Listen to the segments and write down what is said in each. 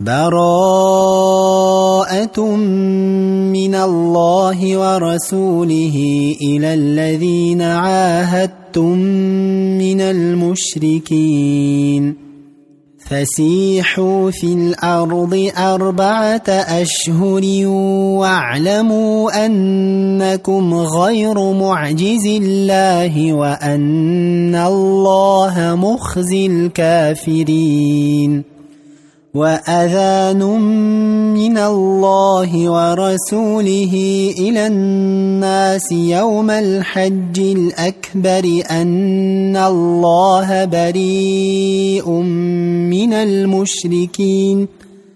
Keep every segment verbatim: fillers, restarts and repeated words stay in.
براءة من الله ورسوله إلى الذين عاهدتم من المشركين فسيحوا في الأرض أربعة أشهر واعلموا أنكم غير معجز الله وأن الله مخزي الكافرين وأذان من الله ورسوله إلى الناس يوم الحج الأكبر أن الله بريء من المشركين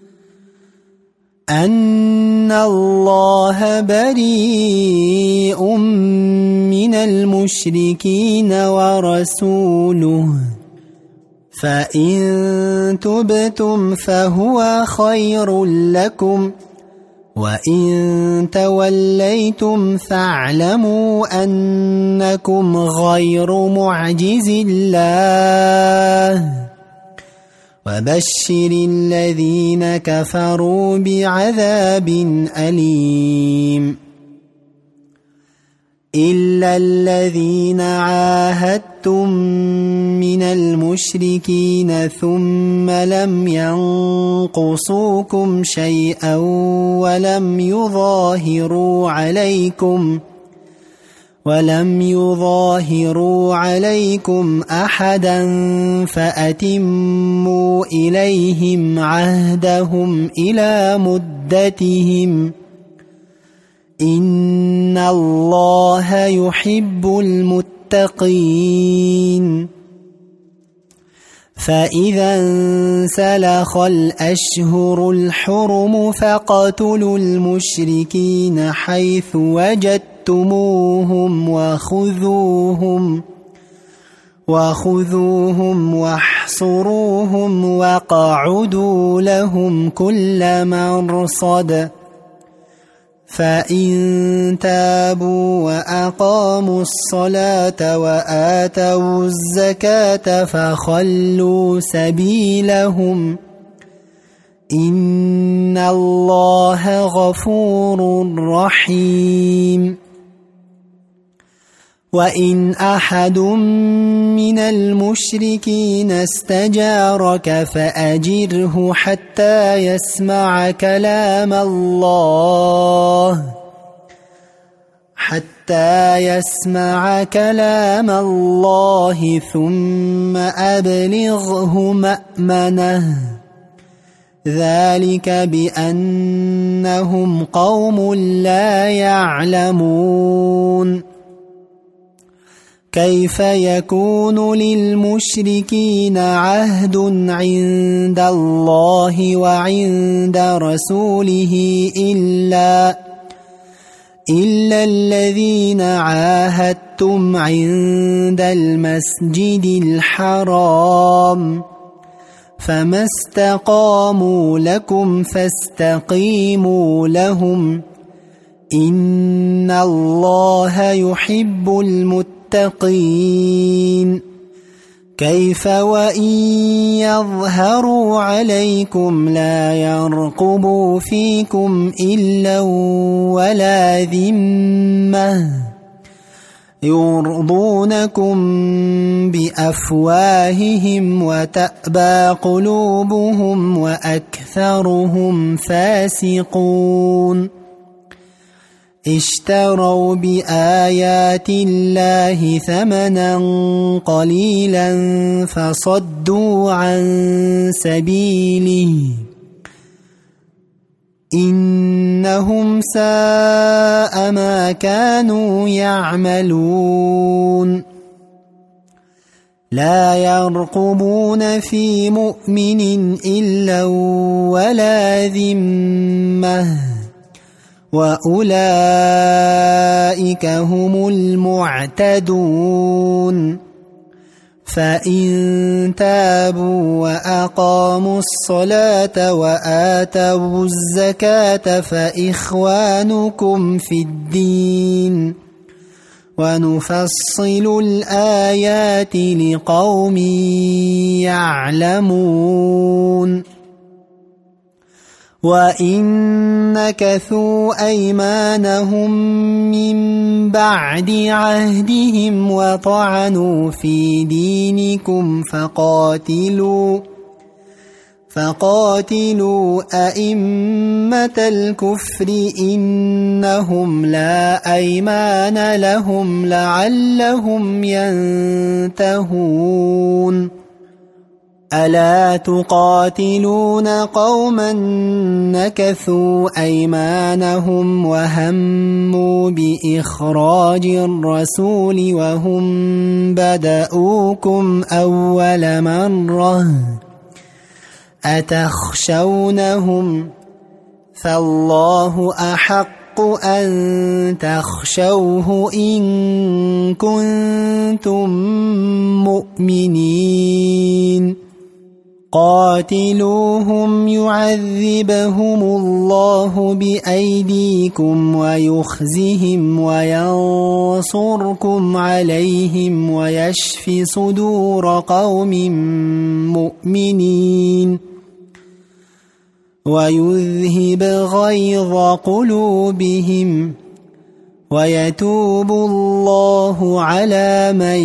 أن الله بريء من المشركين ورسوله فإن تبتم فهو خير لكم وإن توليتم فاعلموا أنكم غير معجز الله وبشر الذين كفروا بعذاب أليم إلا الذين عاهدتم من المشركين ثم لم ينقصوكم شيئا ولم يظاهروا عليكم ولم يظاهروا عليكم أحدا فأتموا إليهم عهدهم إلى مدتهم إن الله يحب المتقين فإذا انسلخ الأشهر الحرم فاقتلوا المشركين حيث وجدتموهم وخذوهم وخذوهم واحصروهم واقعدوا لهم كل مرصد فإن تابوا وأقاموا الصلاة وآتوا الزكاة فخلوا سبيلهم إن الله غفور رحيم وإن أحد من المشركين استجارك فأجره حتى يسمع كلام الله حتى يسمع كلام الله ثم أبلغه مأمنه ذلك بأنهم قوم لا يعلمون كيف يكون للمشركين عهد عند الله وعند رسوله إلا إلا الذين عاهدتم عند المسجد الحرام فما استقاموا لكم فاستقيموا لهم إن الله يحب المتقين كيف وإن يظهروا عليكم لا يرقبوا فيكم إلا ولا ذمة يرضونكم بأفواههم وتأبى قلوبهم وأكثرهم فاسقون اشتروا بآيات الله ثمنا قليلا فصدوا عن سبيله إنهم ساء ما كانوا يعملون لا يرقبون في مؤمن إلا ولا ذمة وأولئك هم المعتدون فإن تابوا وأقاموا الصلاة وآتوا الزكاة فإخوانكم في الدين ونفصل الآيات لقوم يعلمون وإن نكثوا أيمانهم من بعد عهدهم وطعنوا في دينكم فقاتلوا فقاتلوا أئمة الكفر إنهم لا أيمان لهم لعلهم ينتهون ألا تقاتلون قوما نكثوا أيمانهم وهموا بإخراج الرسول وهم بدؤوكم أول مرة أتخشونهم فالله أحق أن تخشوه إن كنتم مؤمنين قاتلوهم يعذبهم الله بأيديكم ويخزهم وينصركم عليهم ويشف صدور قوم مؤمنين ويذهب غيظ قلوبهم ويتوب الله على من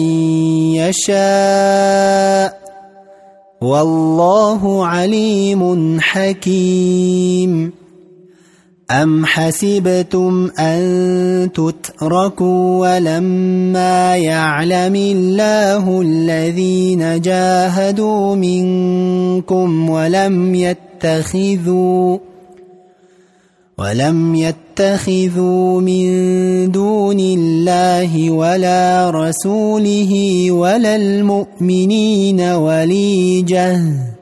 يشاء والله عليم حكيم أم حسبتم أن تتركوا ولما يعلم الله الذين جاهدوا منكم ولم يتخذوا ولم يتخذوا من دون الله ولا رسوله ولا المؤمنين وليجة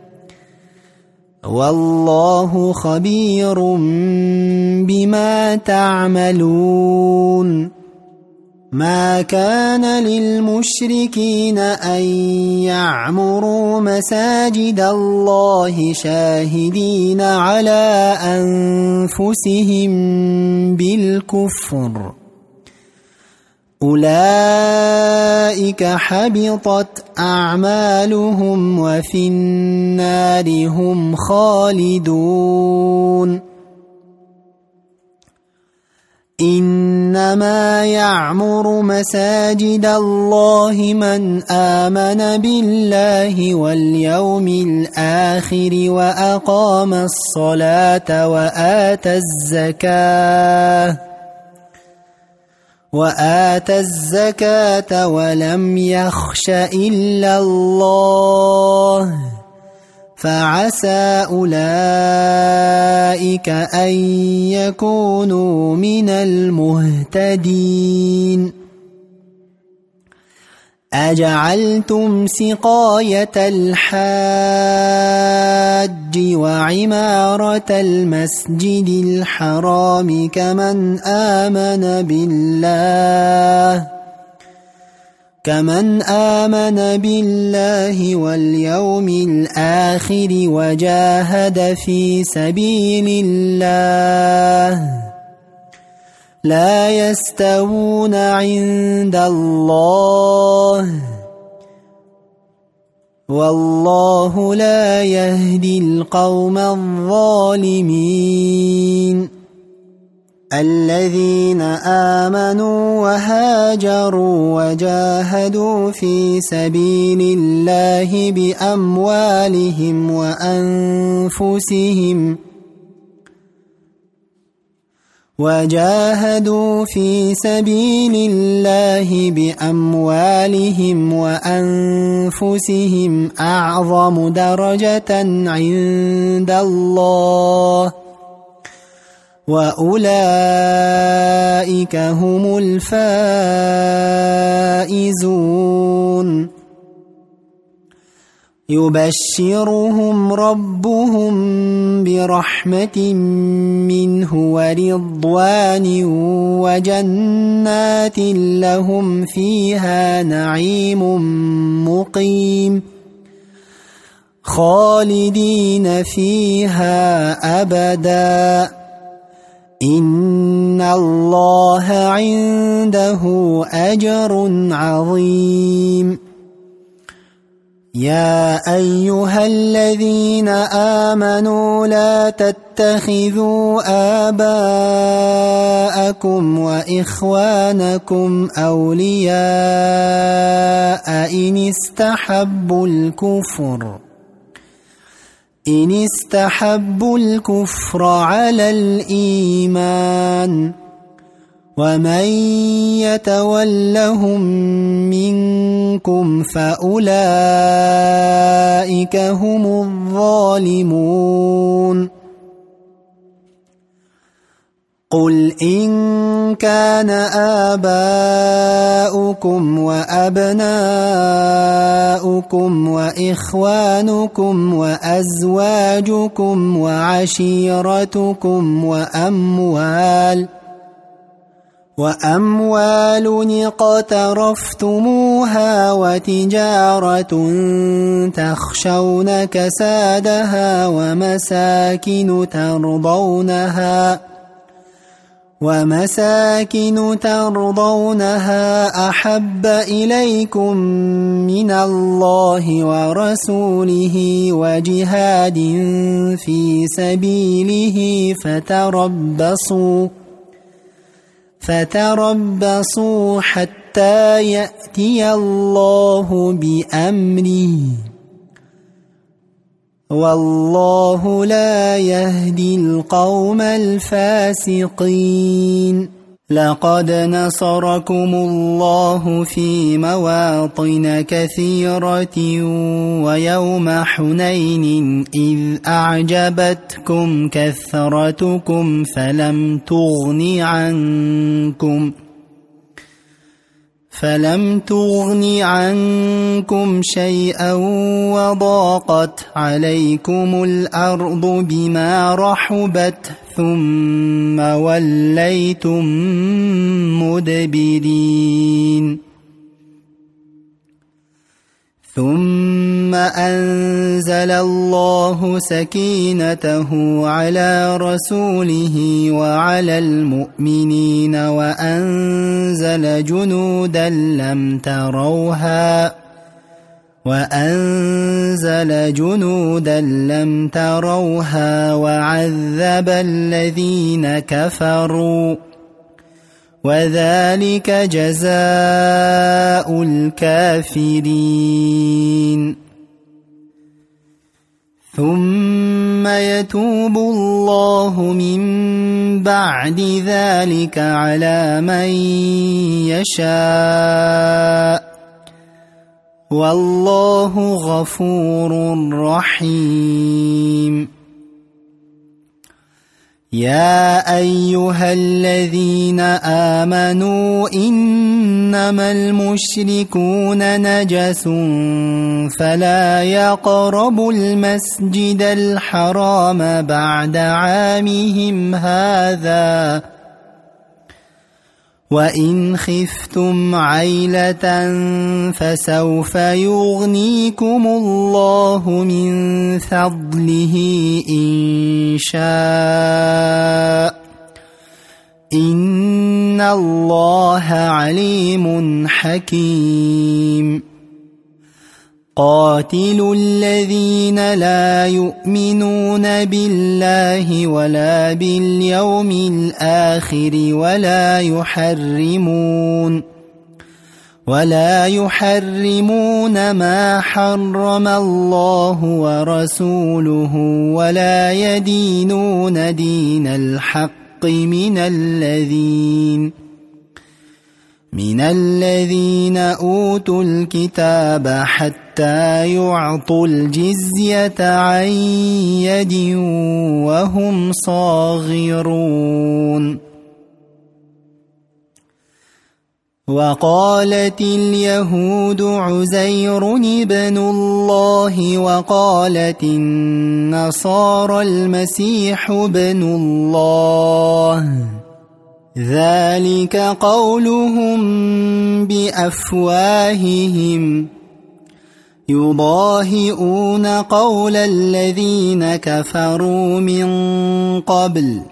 والله خبير بما تعملون ما كان للمشركين أن يعمروا مساجد الله شاهدين على أنفسهم بالكفر أولئك حبطت أعمالهم وفي النار هم خالدون إنما يعمر مساجد الله من آمن بالله واليوم الآخر وأقام الصلاة وآتى الزكاة وآتى الزكاة ولم يخش إلا الله فعسى أولئك أن يكونوا من المهتدين أجعلتم سقاية الحاج وعمارة المسجد الحرام كمن آمن بالله كمن آمن بالله واليوم الآخر وجاهد في سبيل الله لا يستوون عند الله والله لا يهدي القوم الظالمين الذين آمنوا وهاجروا وجاهدوا في سبيل الله بأموالهم وأنفسهم وجاهدوا في سبيل الله بأموالهم وأنفسهم أعظم درجة عند الله وأولئك هم الفائزون يبشرهم ربهم برحمة منه ورضوان وجنات لهم فيها نعيم مقيم خالدين فيها أبدا إن الله عنده أجر عظيم يا أيها الذين آمنوا لا تتخذوا آباءكم وإخوانكم أولياء إن استحبوا الكفر إن استحبوا الكفر على الإيمان ومن يتولهم منكم فأولئك هم الظالمون قل إن كان آباؤكم وأبناؤكم وإخوانكم وأزواجكم وعشيرتكم وأموال وأموال اقترفتموها وتجارة تخشون كسادها ومساكن ترضونها ومساكن ترضونها أحب إليكم من الله ورسوله وجهاد في سبيله فتربصوا فتربصوا حتى يأتي الله بأمره والله لا يهدي القوم الفاسقين لقد نصركم الله في مواطن كثيرة ويوم حنين إذ أعجبتكم كثرتكم فلم تغن عنكم فلم تغن عنكم شيئا وضاقت عليكم الأرض بما رحبت ثم وليتم مدبرين ثم أنزل الله سكينته على رسوله وعلى المؤمنين وأنزل جنودا لم تروها وأنزل جنودا لم تروها وعذب الذين كفروا وذلك جزاء الكافرين ثم يتوب الله من بعد ذلك على من يشاء والله غفور رحيم يا أيها الذين آمنوا إنما المشركون نجس فلا يقربوا المسجد الحرام بعد عامهم هذا وإن خفتم عيلة فسوف يغنيكم الله من فضله إن شاء إن الله عليم حكيم قاتلوا الذين لا يؤمنون بالله ولا باليوم الآخر ولا يحرمون ولا يحرمون ما حرم الله ورسوله ولا يدينون دين الحق من الذين من الذين أوتوا الكتاب حتى يعطوا الجزية عن يد وهم صاغرون وقالت اليهود عزير ابن الله وقالت النصارى المسيح ابن الله ذلك قولهم بأفواههم يضاهئون قول الذين كفروا من قبل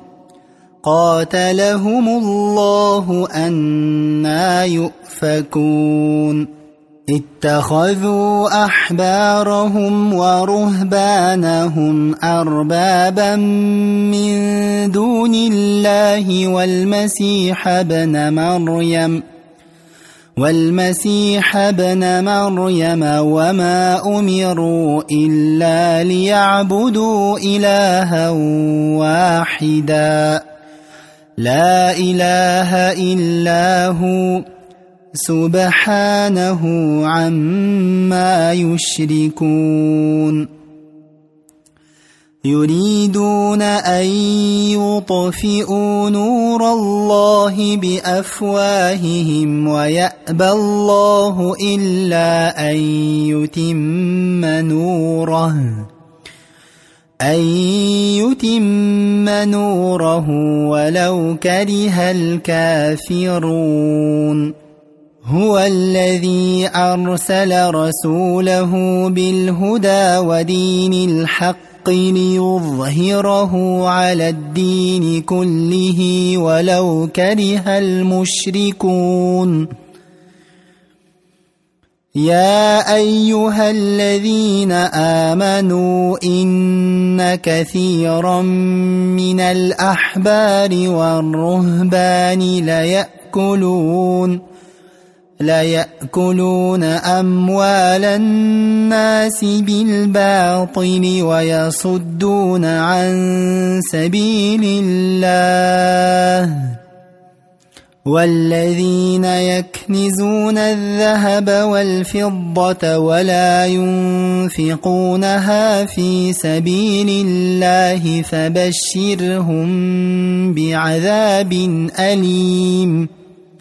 قاتلهم الله أنى يؤفكون اتخذوا أحبارهم ورهبانهم أربابا من دون الله والمسيح ابن مريم والمسيح ابن مريم وما أمروا إلا ليعبدوا إلها واحدا لا إله إلا هو سبحانه عما يشركون يريدون أن يطفئوا نور الله بأفواههم ويأبى الله إلا أن يتم نوره أن يتم نوره ولو كره الكافرون هو الذي أرسل رسوله بالهدى ودين الحق ليظهره على الدين كله ولو كره المشركون يا أيها الذين آمنوا إن كثيرا من الأحبار والرهبان ليأكلون ليأكلون أموال الناس بالباطل ويصدون عن سبيل الله والذين يكنزون الذهب والفضة ولا ينفقونها في سبيل الله فبشرهم بعذاب أليم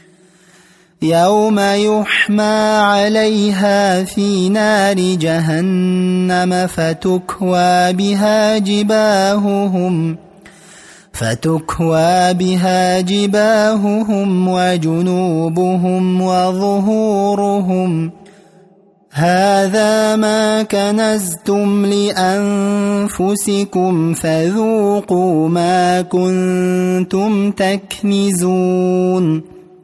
يوم يحمى عليها في نار جهنم فتكوى بها جباههم فتكوى بها جباههم وجنوبهم وظهورهم هذا ما كنزتم لأنفسكم فذوقوا ما كنتم تكنزون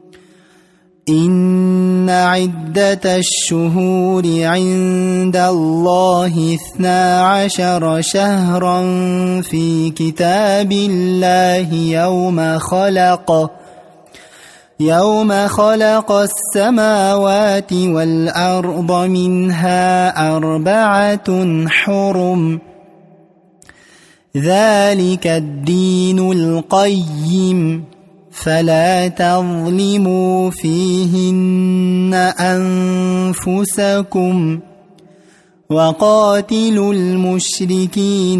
إن عدة الشهور عند الله اثنا عشر شهرا في كتاب الله يوم خلق يوم خلق السماوات والأرض منها أربعة حرم ذلك الدين القيم فلا تظلموا فيهن أنفسكم وقاتلوا المشركين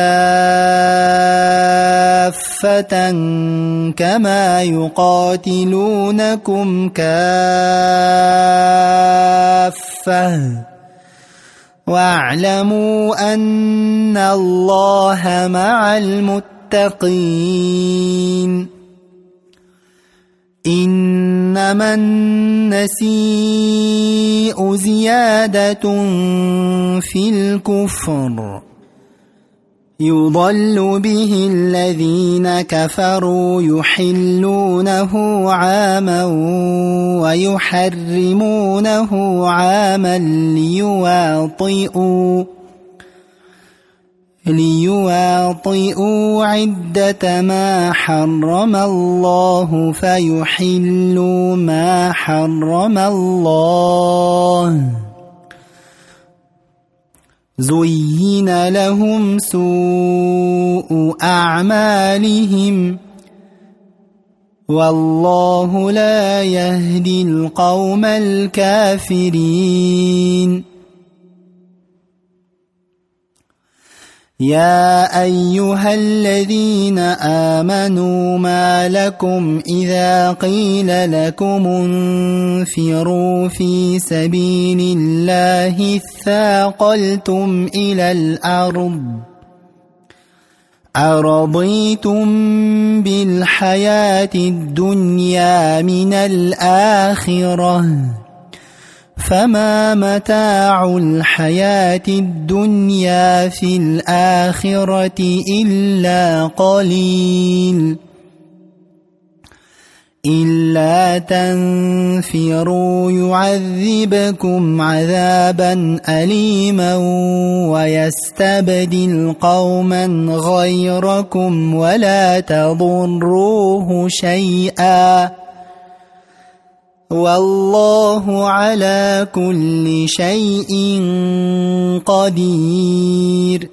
كافة كما يقاتلونكم كافة واعلموا أن الله مع المتقين إنما النسيء زيادة في الكفر يضل به الذين كفروا يحلونه عاما ويحرمونه عاما ليواطئوا ليواطئوا عدة ما حرم الله فيحلوا ما حرم الله زين لهم سوء أعمالهم والله لا يهدي القوم الكافرين يا أيها الذين آمنوا ما لكم إذا قيل لكم انفروا في سبيل الله اثاقلتم إلى الأرض أرضيتم بالحياة الدنيا من الآخرة فما متاع الحياة الدنيا في الآخرة إلا قليل إلا تنفروا يعذبكم عذابا أليما ويستبدل قوما غيركم ولا تضروه شيئا والله على كل شيء قدير.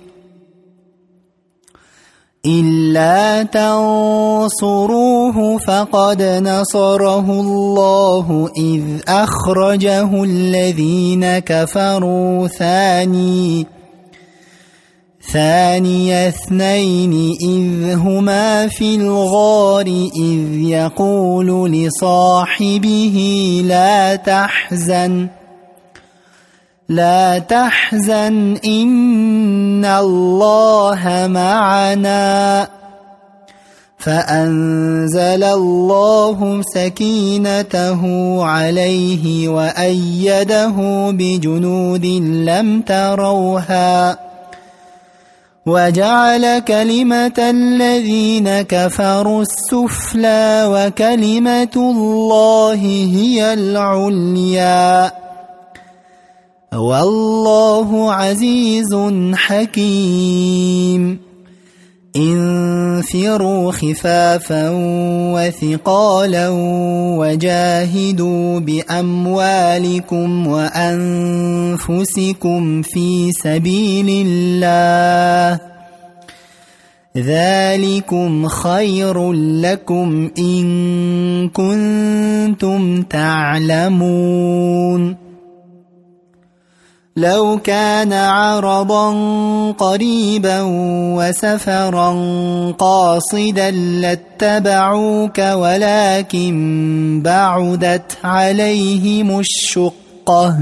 إلا تنصروه فقد نصره الله إذ أخرجه الذين كفروا ثاني ثاني اثنين إذ هما في الغار إذ يقول لصاحبه لا تحزن لا تحزن إن الله معنا فأنزل الله سكينته عليه وأيده بجنود لم تروها وجعل كلمة الذين كفروا السفلى وكلمة الله هي العليا والله عزيز حكيم. انفروا خفافا وثقالا وجاهدوا بأموالكم وأنفسكم في سبيل الله ذلكم خير لكم إن كنتم تعلمون. لو كان عرضا قريبا وسفرا قاصدا لاتبعوك ولكن بعدت عليهم الشقة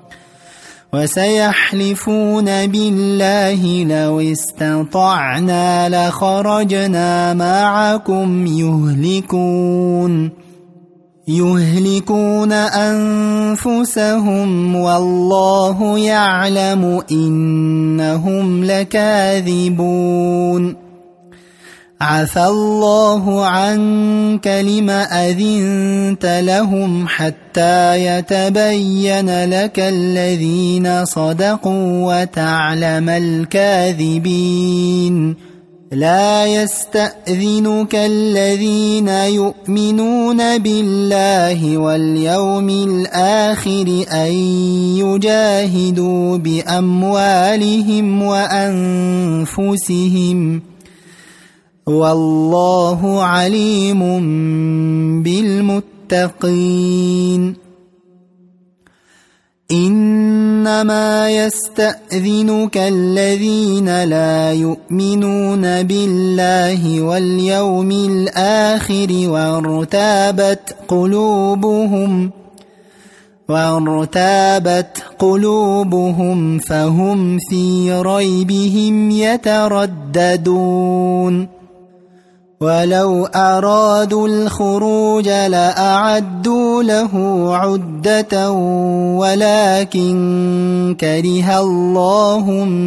وسيحلفون بالله لو استطعنا لخرجنا معكم يهلكون يهلكون أنفسهم والله يعلم إنهم لكاذبون. عفى الله عنك لم أذنت لهم حتى يتبين لك الذين صدقوا وتعلم الكاذبين. لا يستأذنك الذين يؤمنون بالله واليوم الآخر أن يجاهدوا بأموالهم وأنفسهم والله عليم بالمتقين. إنما يستأذنك الذين لا يؤمنون بالله واليوم الآخر وارتابت قلوبهم وارتابت قلوبهم فهم في ريبهم يترددون. ولو أرادوا الخروج لأعدوا له عدة ولكن كره الله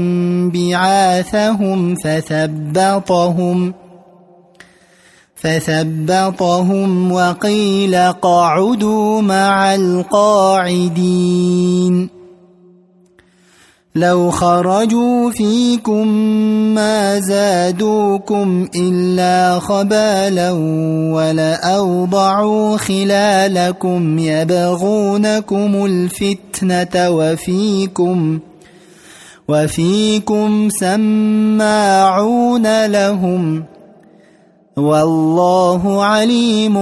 بعاثهم فثبطهم فثبطهم وقيل اقعدوا مع القاعدين. لو خرجوا فيكم ما زادوكم إلا خبالا ولأوضعوا خلالكم يبغونكم الفتنة وفيكم وفيكم سماعون لهم والله عليم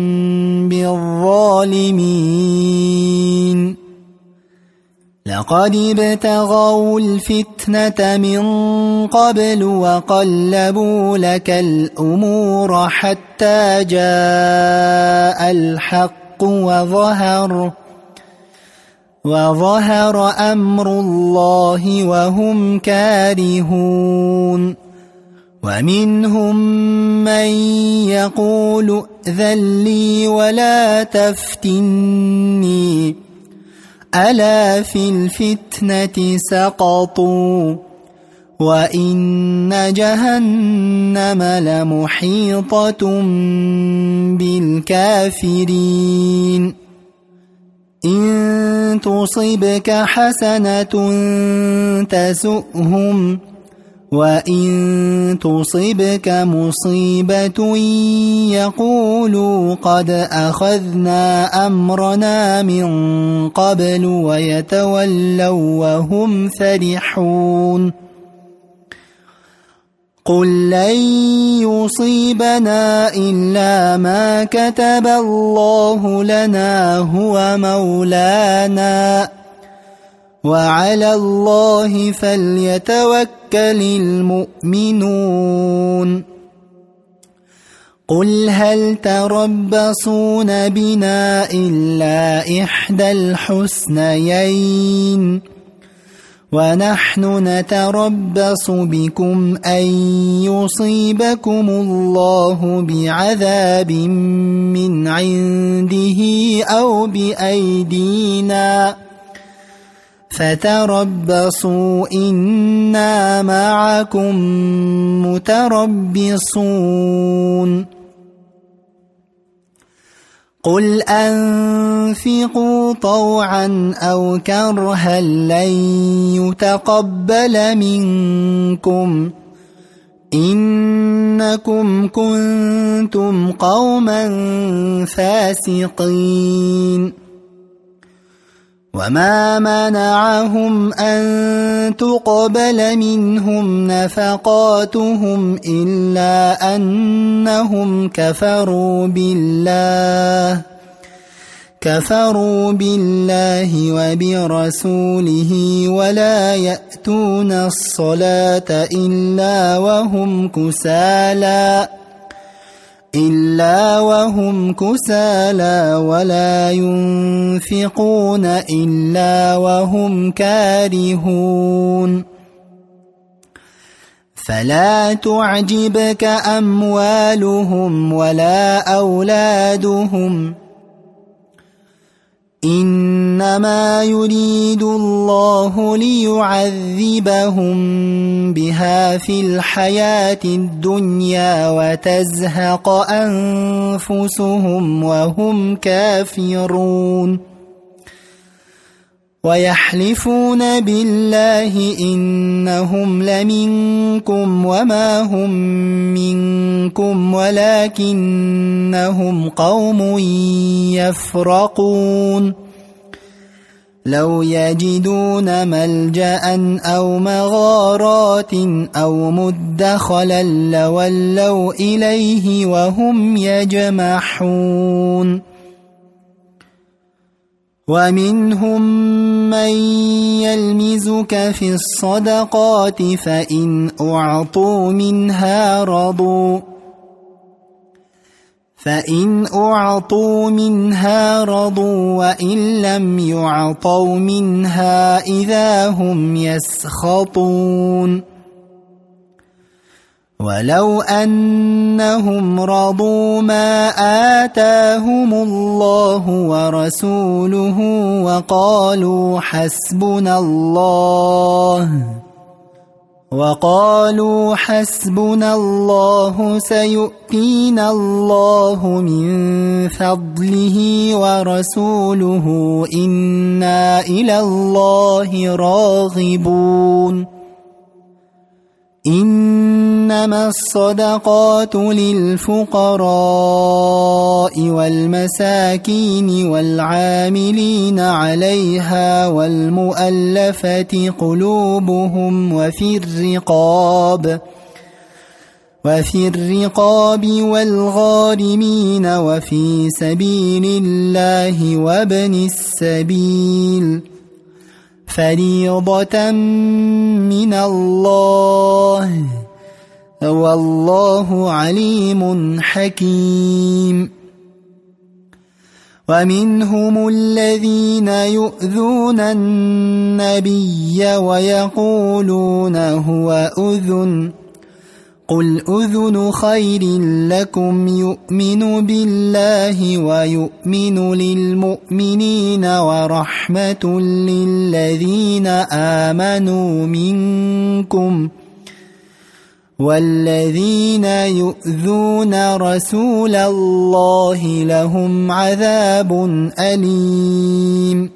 بالظالمين. لقد ابتغوا الفتنة من قبل وقلبوا لك الأمور حتى جاء الحق وظهر وظهر أمر الله وهم كارهون. ومنهم من يقول ائذن لي ولا تفتني ألا في الفتنة سقطوا وإن جهنم لمحيطة بالكافرين إن تصبك حسنة تسؤهم وإن تصبك مصيبة يقولوا قد أخذنا أمرنا من قبل ويتولوا وهم فرحون قل لن يصيبنا إلا ما كتب الله لنا هو مولانا وعلى الله فليتوكل المؤمنون قل هل تربصون بنا إلا إحدى الحسنيين ونحن نتربص بكم أن يصيبكم الله بعذاب من عنده أو بأيدينا فتربصوا إنا معكم متربصون قل أنفقوا طوعا أو كرها لن يتقبل منكم إنكم كنتم قوما فاسقين وما منعهم أن تقبل منهم نفقاتهم إلا أنهم كفروا بالله كفروا بالله وبرسوله ولا يأتون الصلاة إلا وهم كسالى إلا وهم كسالى ولا ينفقون إلا وهم كارهون فلا تعجبك أموالهم ولا أولادهم إنما يريد الله ليعذبهم بها في الحياة الدنيا وتزهق أنفسهم وهم كافرون ويحلفون بالله إنهم لمنكم وما هم منكم ولكنهم قوم يفرقون لو يجدون ملجأ أو مغارات أو مدخلا لولوا إليه وهم يجمحون ومنهم من يلمزك في الصدقات فإن أعطوا منها رضوا فإن أعطوا منها رضوا وإن لم يعطوا منها إذا هم يسخطون ولو أنهم رضوا ما آتاهم الله ورسوله وقالوا حسبنا الله وقالوا حسبنا الله سيؤتينا الله من فضله ورسوله إنا إلى الله راغبون إنما الصدقات للفقراء والمساكين والعاملين عليها والمؤلفة قلوبهم وفي الرقاب وفي الرقاب والغارمين وفي سبيل الله وابن السبيل فريضة من الله والله عليم حكيم ومنهم الذين يؤذون النبي ويقولون هو أذن قل أذن خير لكم يؤمن بالله ويؤمن للمؤمنين ورحمة للذين آمنوا منكم والذين يؤذون رسول الله لهم عذاب أليم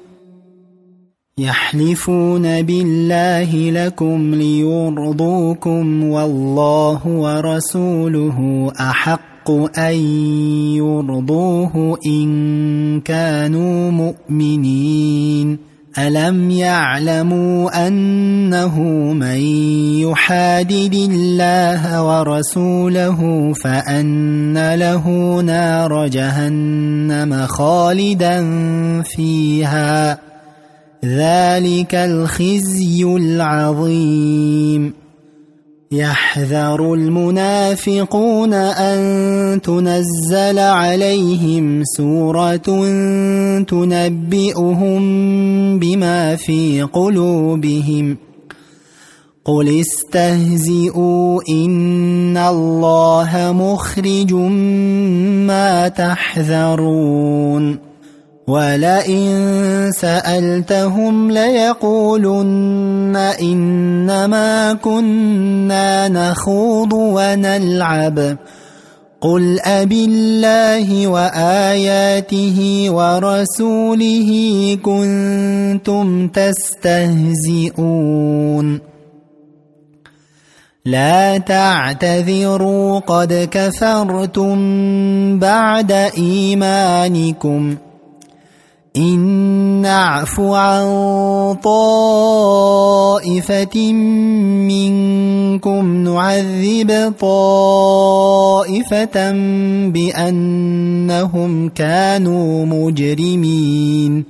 يحلفون بالله لكم ليرضوكم والله ورسوله أحق أن يرضوه إن كانوا مؤمنين ألم يعلموا أنه من يحادد الله ورسوله فأن له نار جهنم خالدا فيها ذلك الخزي العظيم يحذر المنافقون أن تنزل عليهم سورة تنبئهم بما في قلوبهم قل استهزئوا إن الله مخرج ما تحذرون ولئن سألتهم ليقولن إنما كنا نخوض ونلعب قل أبالله وآياته ورسوله كنتم تستهزئون لا تعتذروا قد كفرتم بعد إيمانكم إن نعف عن طائفة منكم نعذب طائفة بأنهم كانوا مجرمين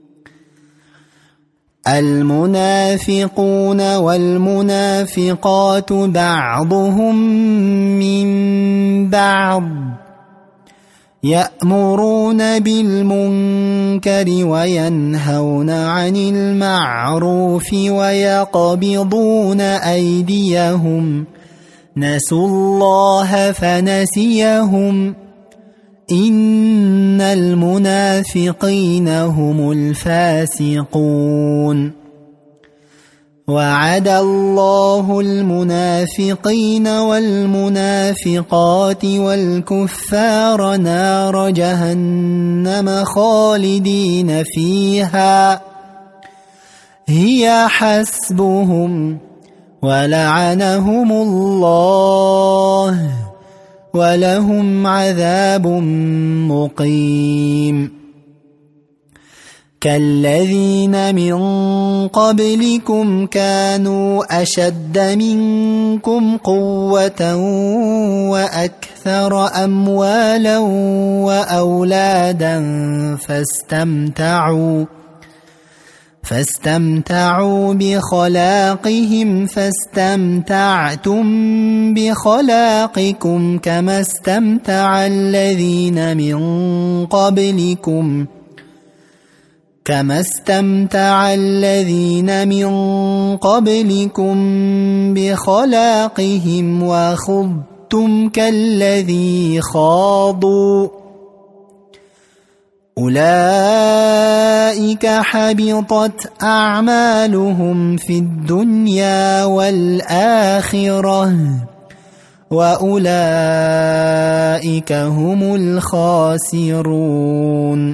المنافقون والمنافقات بعضهم من بعض يأمرون بالمنكر وينهون عن المعروف ويقبضون أيديهم نسوا الله فنسيهم إن المنافقين هم الفاسقون وعد الله المنافقين والمنافقات والكفار نار جهنم خالدين فيها هي حسبهم ولعنهم الله ولهم عذاب مقيم كالذين من قبلكم كانوا أشد منكم قوة وأكثر أموالا وأولادا فاستمتعوا فاستمتعوا بخلاقهم فاستمتعتم بخلاقكم كما استمتع الذين من قبلكم كما استمتع الذين من قبلكم بخلاقهم وخضتم كالذي خاضوا أولئك حبطت أعمالهم في الدنيا والآخرة وأولئك هم الخاسرون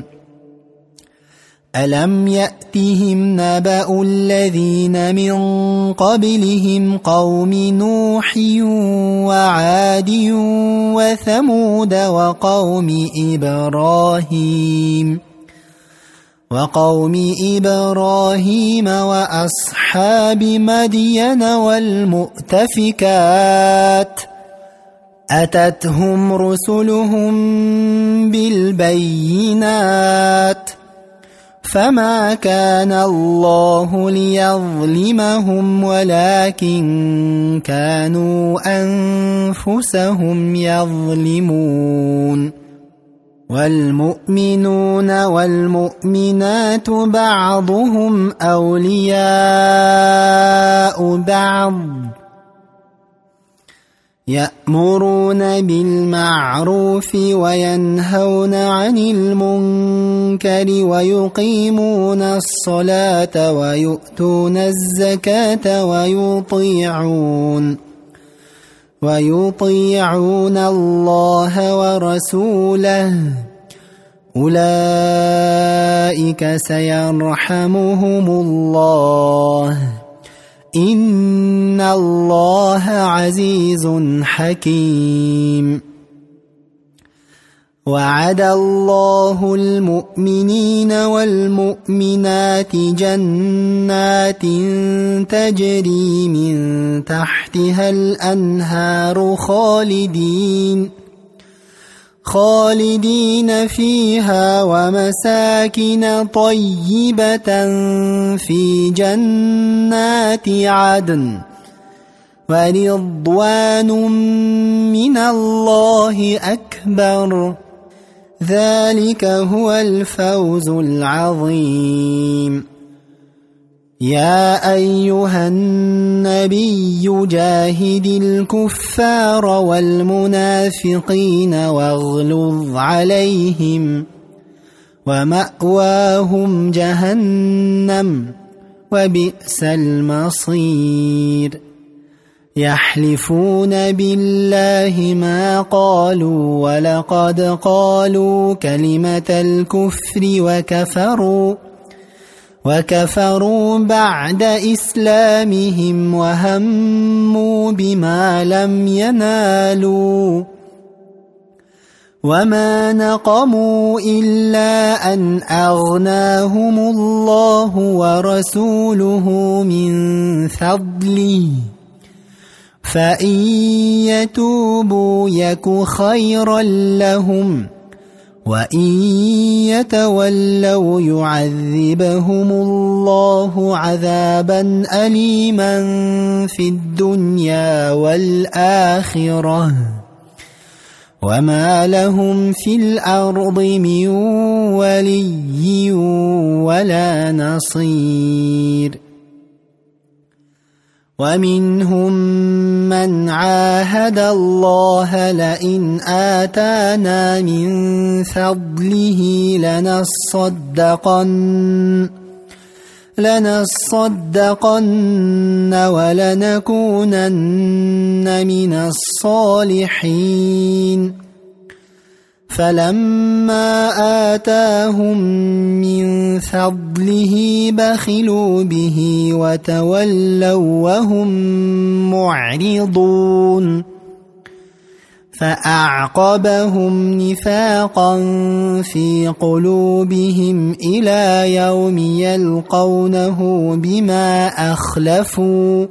ألم يأتهم نبأ الذين من قبلهم قوم نوح وعاد وثمود وقوم إبراهيم وقوم إبراهيم وأصحاب مدين والمؤتفكات أتتهم رسلهم بالبينات فما كان الله ليظلمهم ولكن كانوا أنفسهم يظلمون والمؤمنون والمؤمنات بعضهم أولياء بعض يأمرون بالمعروف وينهون عن المنكر ويقيمون الصلاة ويؤتون الزكاة ويطيعون ويطيعون الله ورسوله أولئك سيرحمهم الله إن الله عزيز حكيم وعد الله المؤمنين والمؤمنات جنات تجري من تحتها الأنهار خالدين خالدين فيها ومساكن طيبة في جنات عدن ورضوان من الله أكبر ذلك هو الفوز العظيم يا أيها النبي جاهد الكفار والمنافقين واغلظ عليهم ومأواهم جهنم وبئس المصير يحلفون بالله ما قالوا ولقد قالوا كلمة الكفر وكفروا وكفروا بعد إسلامهم وهموا بما لم ينالوا وما نقموا إلا أن أغناهم الله ورسوله من فضله فإن يتوبوا يك خيرا لهم وإن يتولوا يعذبهم الله عذابا أليما في الدنيا والآخرة وما لهم في الأرض من ولي ولا نصير ومنهم من عاهد الله لئن آتانا من فضله لنصدقن لنصدقن ولنكونن من الصالحين فلما آتاهم من فضله بخلوا به وتولوا وهم معرضون فأعقبهم نفاقا في قلوبهم إلى يوم يلقونه بما أخلفوا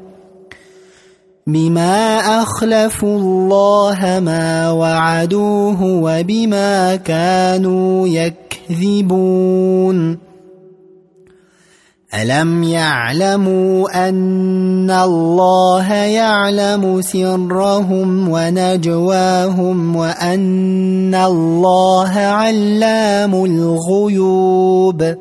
بما أخلفوا الله ما وعدوه وبما كانوا يكذبون ألم يعلموا أن الله يعلم سرهم ونجواهم وأن الله علام الغيوب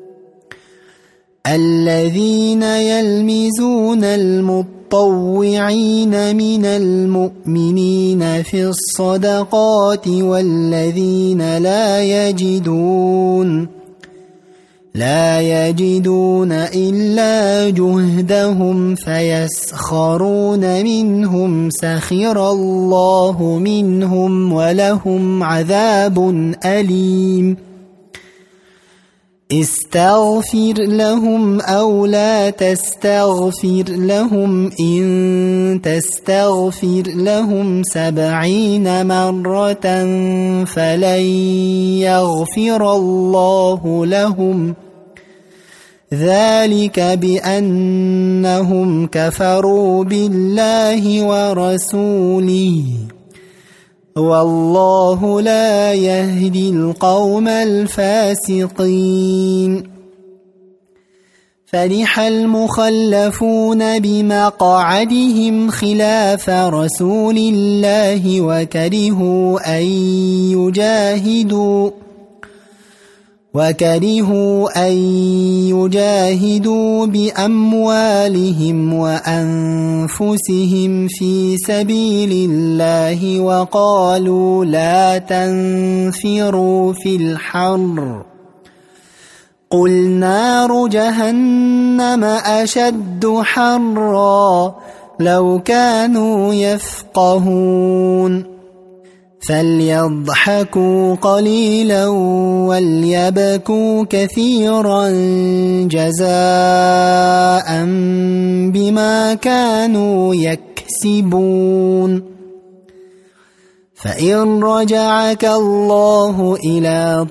الذين يلمزون المطوعين من المؤمنين في الصدقات والذين لا يجدون لا يجدون إلا جهدهم فيسخرون منهم سخر الله منهم ولهم عذاب أليم استغفر لهم أو لا تستغفر لهم إن تستغفر لهم سبعين مرة فلن يغفر الله لهم ذلك بأنهم كفروا بالله ورسوله والله لا يهدي القوم الفاسقين فرح المخلفون بمقعدهم خلاف رسول الله وكرهوا أن يجاهدوا وكرهوا أن يجاهدوا بأموالهم وأنفسهم في سبيل الله وقالوا لا تنفروا في الحر قل نار جهنم أشد حرا لو كانوا يفقهون فليضحكوا قليلا وليبكوا كثيرا جزاء بما كانوا يكسبون فإن رجعك الله إلى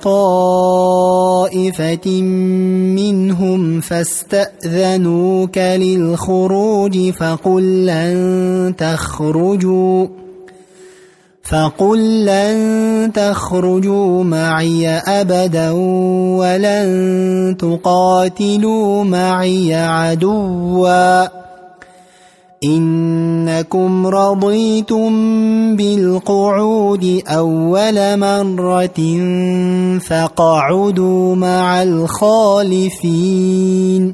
طائفة منهم فاستأذنوك للخروج فقل لن تخرجوا فقل لن تخرجوا معي أبدا ولن تقاتلوا معي عدوا إنكم رضيتم بالقعود أول مرة فاقعدوا مع الخالفين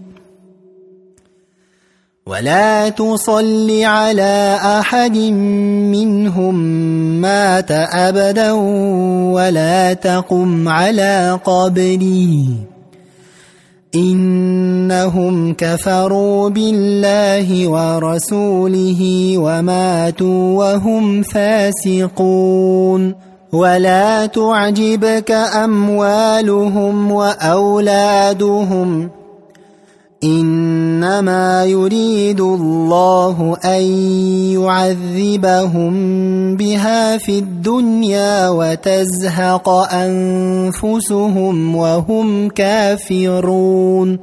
ولا تصل على أحد منهم مات أبدا ولا تقم على قبره إنهم كفروا بالله ورسوله وماتوا وهم فاسقون ولا تعجبك أموالهم وأولادهم إنما يريد الله أن يعذبهم بها في الدنيا وتزهق أنفسهم وهم كافرون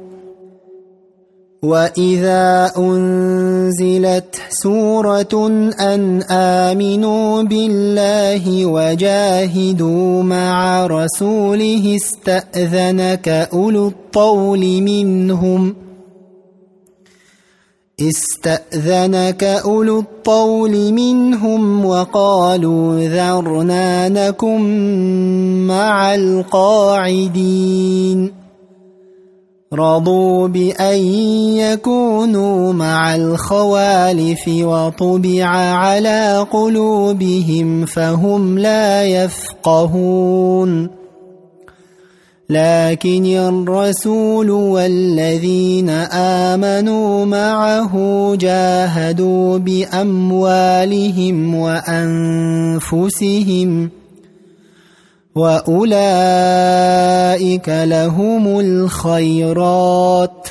وإذا أنزلت سورة أن آمنوا بالله وجاهدوا مع رسوله استأذنك أولو الطول منهم استأذنك أولو الطول منهم وقالوا ذرنا نكن مع القاعدين رضوا بأن يكونوا مع الخوالف وطبع على قلوبهم فهم لا يفقهون لكن الرسول والذين آمنوا معه جاهدوا بأموالهم وأنفسهم وأولئك لهم الخيرات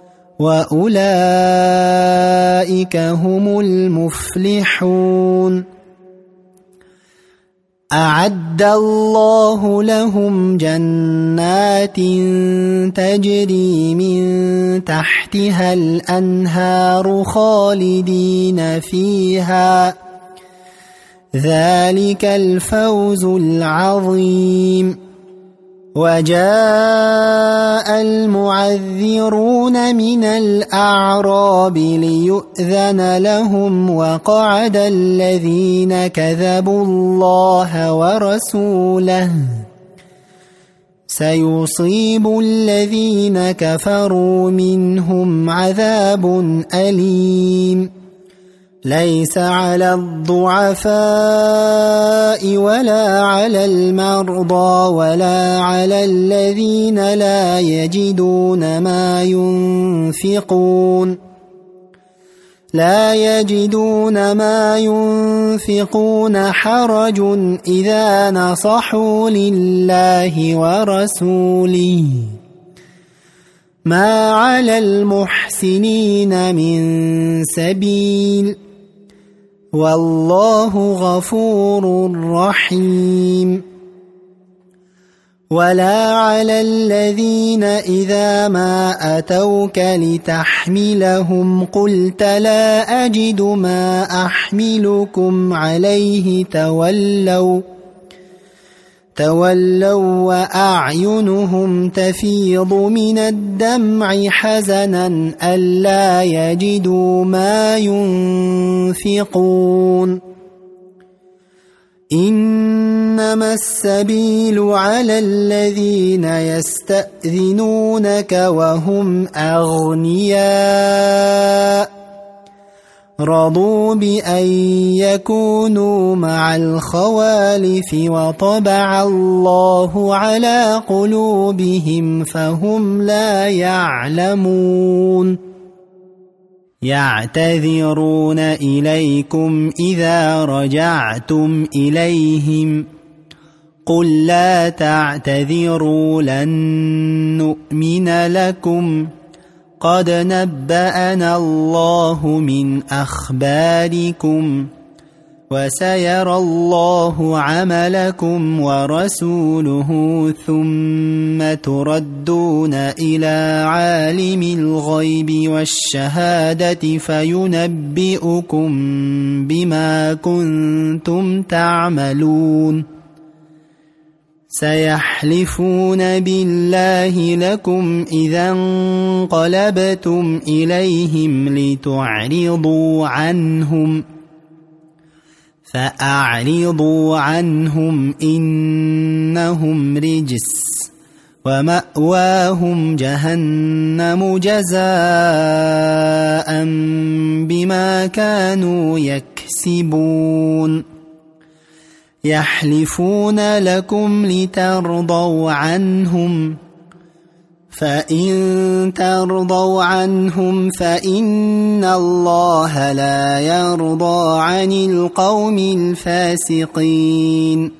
وأولئك هم المفلحون أعد الله لهم جنات تجري من تحتها الأنهار خالدين فيها ذلك الفوز العظيم وجاء المعذرون من الأعراب ليؤذن لهم وقعد الذين كذبوا الله ورسوله سيصيب الذين كفروا منهم عذاب أليم ليس على الضعفاء ولا على المرضى ولا على الذين لا يجدون ما ينفقون لا يجدون ما ينفقون حرج إذا نصحوا لله ورسوله ما على المحسنين من سبيل والله غفور رحيم ولا على الذين إذا ما أتوك لتحملهم قلت لا أجد ما أحملكم عليه تولوا تولوا وأعينهم تفيض من الدمع حزنا ألا يجدوا ما ينفقون إنما السبيل على الذين يستأذنونك وهم أغنياء رضوا بأن يكونوا مع الخوالف وطبع الله على قلوبهم فهم لا يعلمون يعتذرون إليكم إذا رجعتم إليهم قل لا تعتذروا لن نؤمن لكم قد نبأنا الله من أخباركم وسيرى الله عملكم ورسوله ثم تردون إلى عالم الغيب والشهادة فينبئكم بما كنتم تعملون سيحلفون بالله لكم إذا انقلبتم إليهم لتعرضوا عنهم فأعرضوا عنهم إنهم رجس ومأواهم جهنم جزاء بما كانوا يكسبون يحلفون لكم لترضوا عنهم فإن ترضوا عنهم فإن الله لا يرضى عن القوم الفاسقين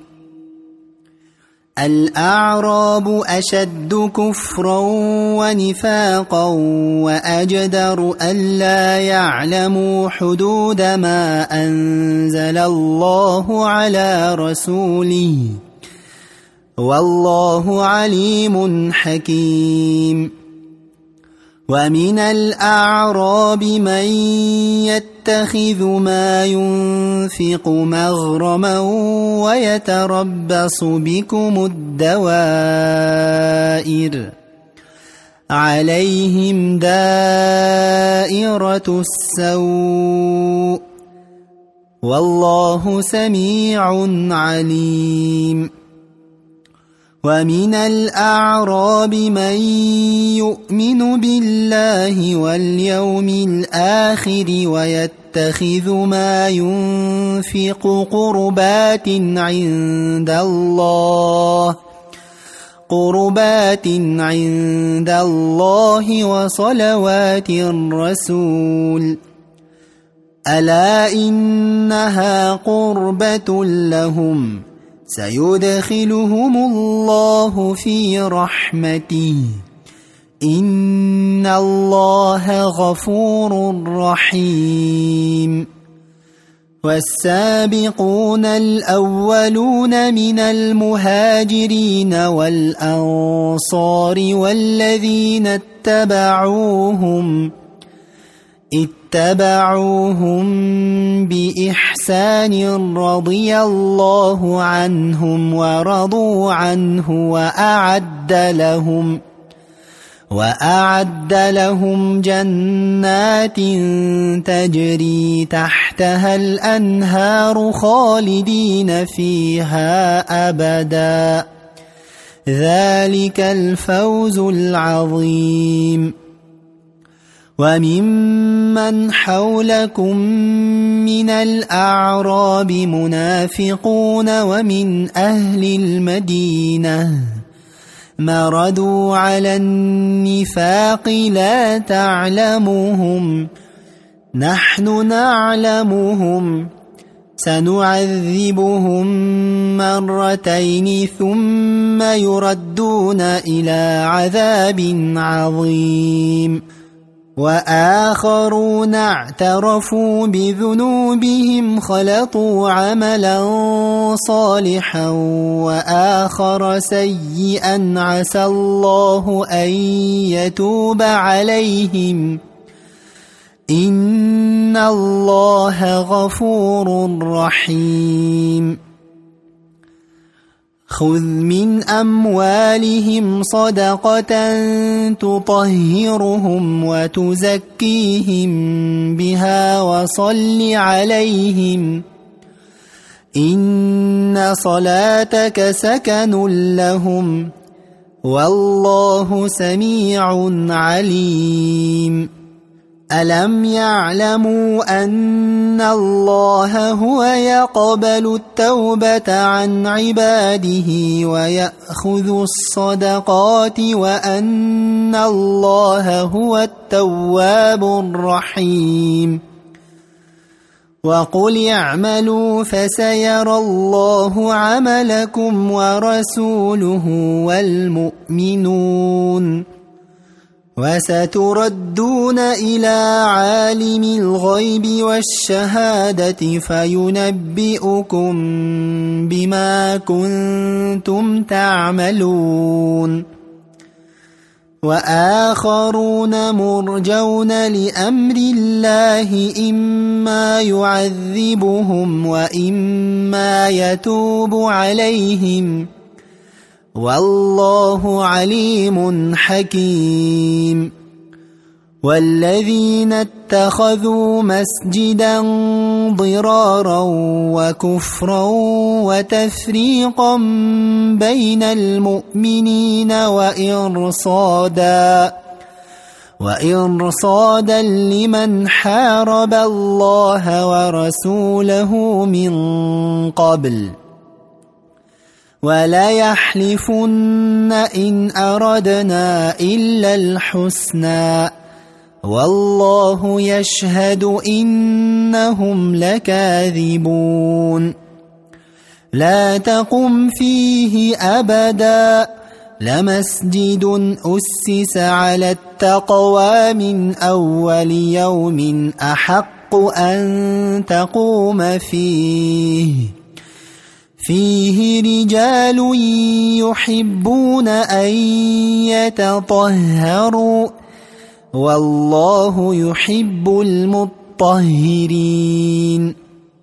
الأعراب أشد كفرا ونفاقا وأجدر ألا يعلموا حدود ما أنزل الله على رسوله والله عليم حكيم ومن الأعراب من يتخذ ما ينفق مغرما ويتربص بكم الدوائر عليهم دائرة السوء والله سميع عليم ومن الأعراب من يؤمن بالله واليوم الآخر ويتخذ ما ينفق قربات عند الله قربات عند الله وصلوات الرسول ألا إنها قربة لهم سيدخلهم الله في رحمته إن الله غفور رحيم والسابقون الأولون من المهاجرين والأنصار والذين اتبعوهم اتبعوهم بإحسان رضي الله عنهم ورضوا عنه وأعد لهم وأعد لهم جنات تجري تحتها الأنهار خالدين فيها أبدا ذلك الفوز العظيم وممن حولكم من الأعراب منافقون ومن أهل المدينة مردوا على النفاق لا تعلمهم نحن نعلمهم سنعذبهم مرتين ثم يردون إلى عذاب عظيم وآخرون اعترفوا بذنوبهم خلطوا عملا صالحا وآخر سيئا عسى الله أن يتوب عليهم إن الله غفور رحيم خذ من أموالهم صدقة تطهرهم وتزكيهم بها وصل عليهم إن صلاتك سكن لهم والله سميع عليم ألم يعلموا أن الله هو يقبل التوبة عن عباده ويأخذ الصدقات وأن الله هو التواب الرحيم وقل اعملوا فسيرى الله عملكم ورسوله والمؤمنون وستردون إلى عالم الغيب والشهادة فينبئكم بما كنتم تعملون وآخرون مرجون لأمر الله إما يعذبهم وإما يتوب عليهم والله عليم حكيم والذين اتخذوا مسجدا ضرارا وكفرا وتفريقا بين المؤمنين وإرصادا وإرصادا لمن حارب الله ورسوله من قبل ولا يحلفن إن أردنا إلا الحسنى والله يشهد إنهم لكاذبون لا تقم فيه أبدا لمسجد أسس على التقوى من أول يوم أحق أن تقوم فيه فيه رجال يحبون أن يتطهروا والله يحب المطهرين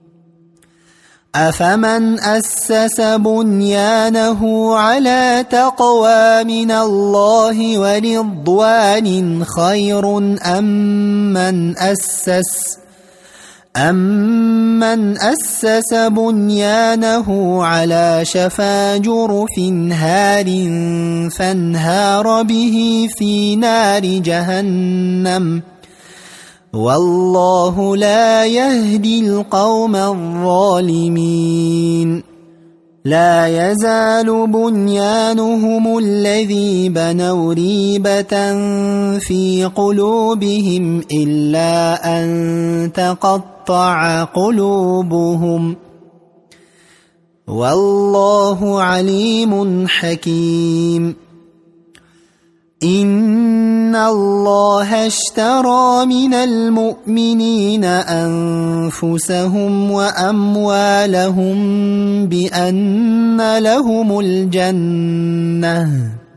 أفمن أسس بنيانه على تقوى من الله ورضوان خير أم من أسس أمن أسس بنيانه على شفا جرف هار فانهار به في نار جهنم والله لا يهدي القوم الظالمين لا يزال بنيانهم الذي بنوا ريبة في قلوبهم إلا أن تقطع قلوبهم والله عليم حكيم إن الله اشترى من المؤمنين أنفسهم وأموالهم بأن لهم الجنة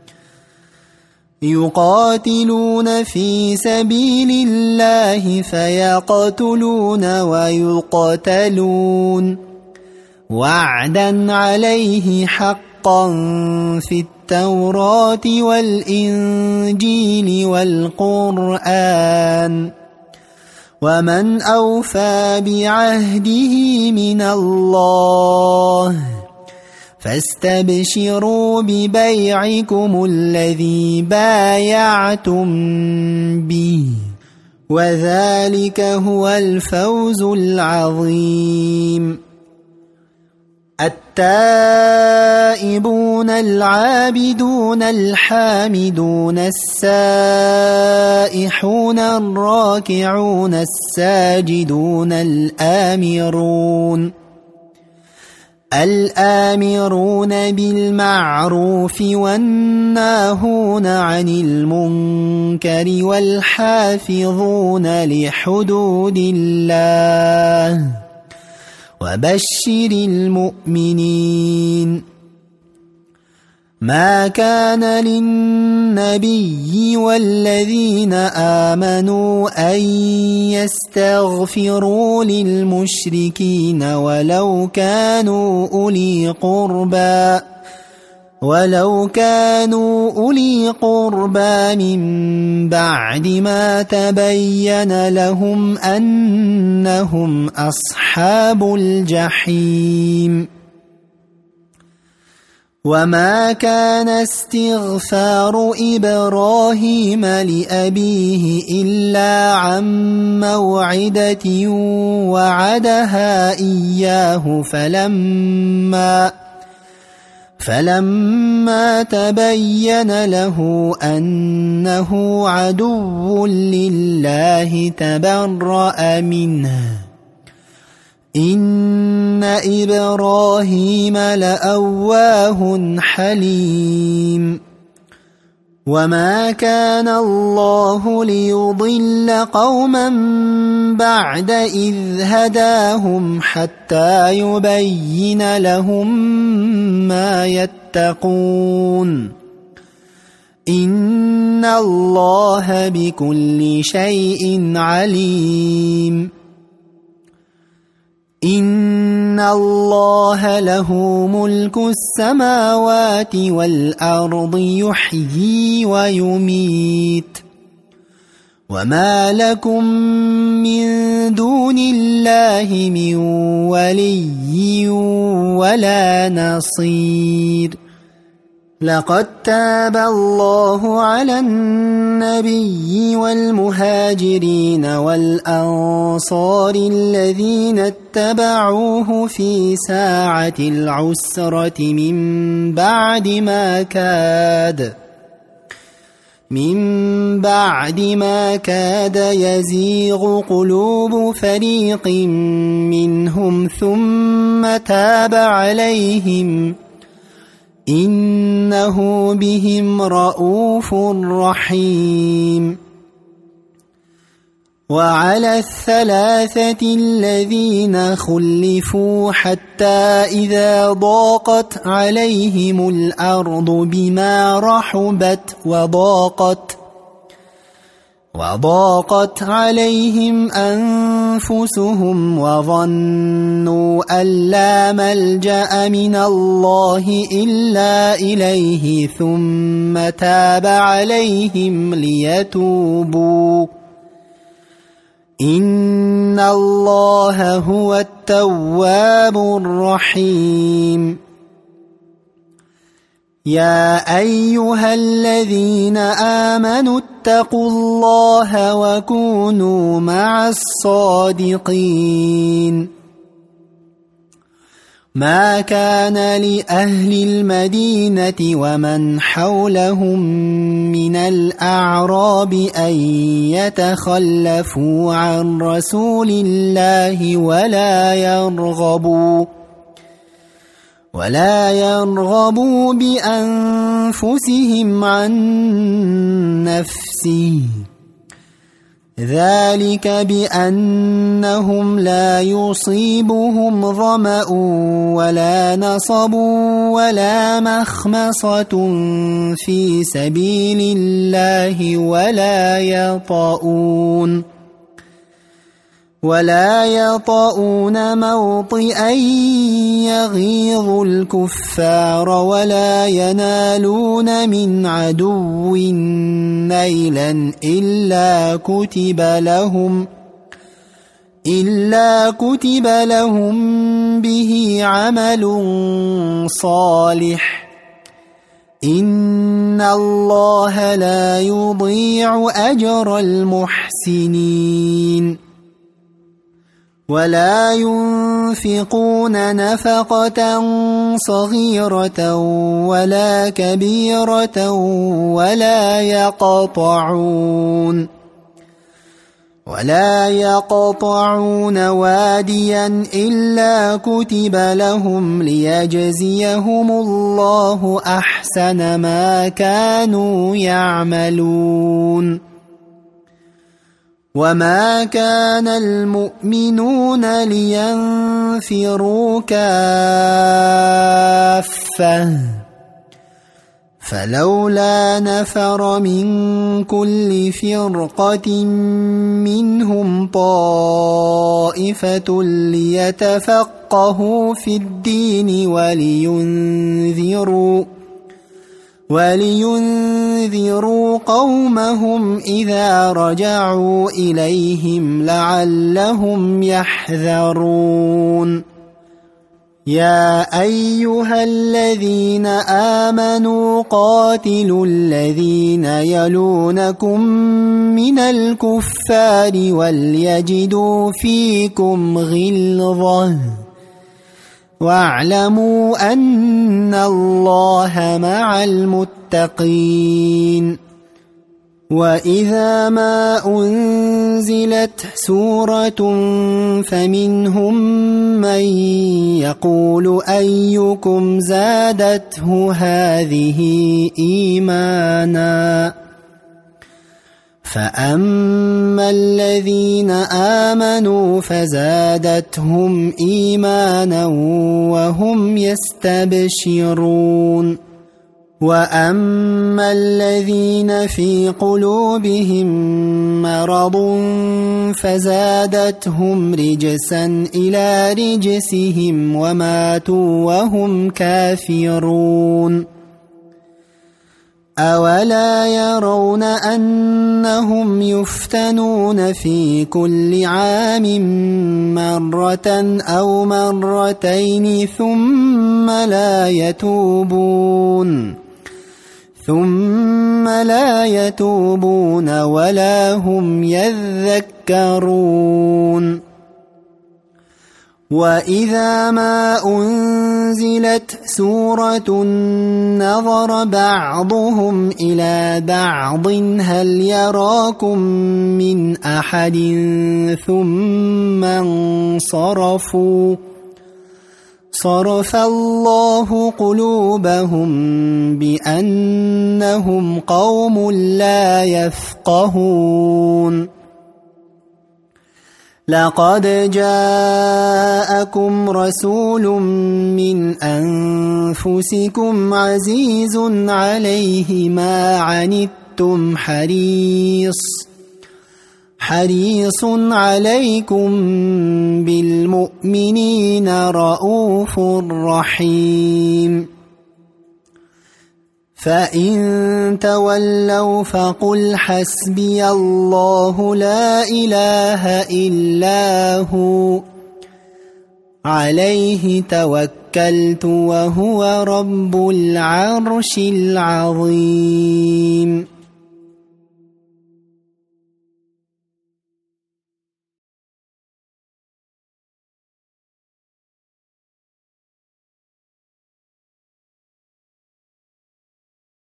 يقاتلون في سبيل الله فيقتلون ويقتلون وعدا عليه حقا في التوراة والإنجيل والقرآن ومن أوفى بعهده من الله فاستبشروا ببيعكم الذي بايعتم به وذلك هو الفوز العظيم التائبون العابدون الحامدون السائحون الراكعون الساجدون الآمرون الآمرون بالمعروف والناهون عن المنكر والحافظون لحدود الله وبشر المؤمنين ما كان للنبي والذين آمنوا أن يستغفروا للمشركين ولو كانوا أولي قربى ولو كانوا أولي قربى من بعد ما تبين لهم أنهم أصحاب الجحيم وما كان استغفار إبراهيم لأبيه إلا عن موعدة وعدها إياه فلما فلما تبين له أنه عدو لله تبرأ منه إن إبراهيم لأواه حليم وما كان الله ليضل قوما بعد إذ هداهم حتى يبين لهم ما يتقون إن الله بكل شيء عليم إن الله له ملك السماوات والأرض يحيي ويميت وما لكم من دون الله من ولي ولا نصير لقد تاب الله على النبي والمهاجرين والأنصار الذين اتبعوه في ساعة العسرة من بعد ما كاد من بعد ما كاد يزيغ قلوب فريق منهم ثم تاب عليهم إنه بهم رءوف رحيم وعلى الثلاثة الذين خلفوا حتى إذا ضاقت عليهم الأرض بما رحبت وضاقت وضاقت عليهم أنفسهم وظنوا أن لا ملجأ من الله إلا إليه ثم تاب عليهم ليتوبوا إن الله هو التواب الرحيم يا أيها الذين آمنوا اتقوا الله وكونوا مع الصادقين ما كان لأهل المدينة ومن حولهم من الأعراب أن يتخلفوا عن رسول الله ولا يرغبوا ولا يرغبوا بأنفسهم عن نفسه ذلك بأنهم لا يصيبهم ظمأ ولا نصب ولا مخمصة في سبيل الله ولا يطؤون ولا يطؤون موطئا يغيظ الكفار ولا ينالون من عدو نيلا إلا كتب لهم إلا كتب لهم به عمل صالح إن الله لا يضيع أجر المحسنين ولا ينفقون نفقة صغيرة ولا كبيرة ولا يقطعون ولا يقطعون واديا إلا كتب لهم ليجزيهم الله أحسن ما كانوا يعملون وما كان المؤمنون لينفروا كافة فلولا نفر من كل فرقة منهم طائفة ليتفقهوا في الدين ولينذروا ولينذروا قومهم إذا رجعوا إليهم لعلهم يحذرون يا أيها الذين آمنوا قاتلوا الذين يلونكم من الكفار وليجدوا فيكم غلظة واعلموا أن الله مع المتقين وإذا ما أنزلت سورة فمنهم من يقول أيكم زادته هذه إيمانا فأما الذين آمنوا فزادتهم إيمانا وهم يستبشرون وأما الذين في قلوبهم مرض فزادتهم رجسا إلى رجسهم وماتوا وهم كافرون أولا يرون أنهم يفتنون في كل عام مرة أو مرتين ثم لا يتوبون ثم لا يتوبون ولا هم يذكرون وإذا ما أنزلت سورة نظر بعضهم إلى بعض هل يراكم من أحد ثم انصرفوا صرف الله قلوبهم بأنهم قوم لا يفقهون لقد جاءكم رسول من أنفسكم عزيز عليه ما عنتم حريص حريص عليكم بالمؤمنين رؤوف رحيم فإن تولوا فقل حسبي الله لا إله إلا هو عليه توكلت وهو رب العرش العظيم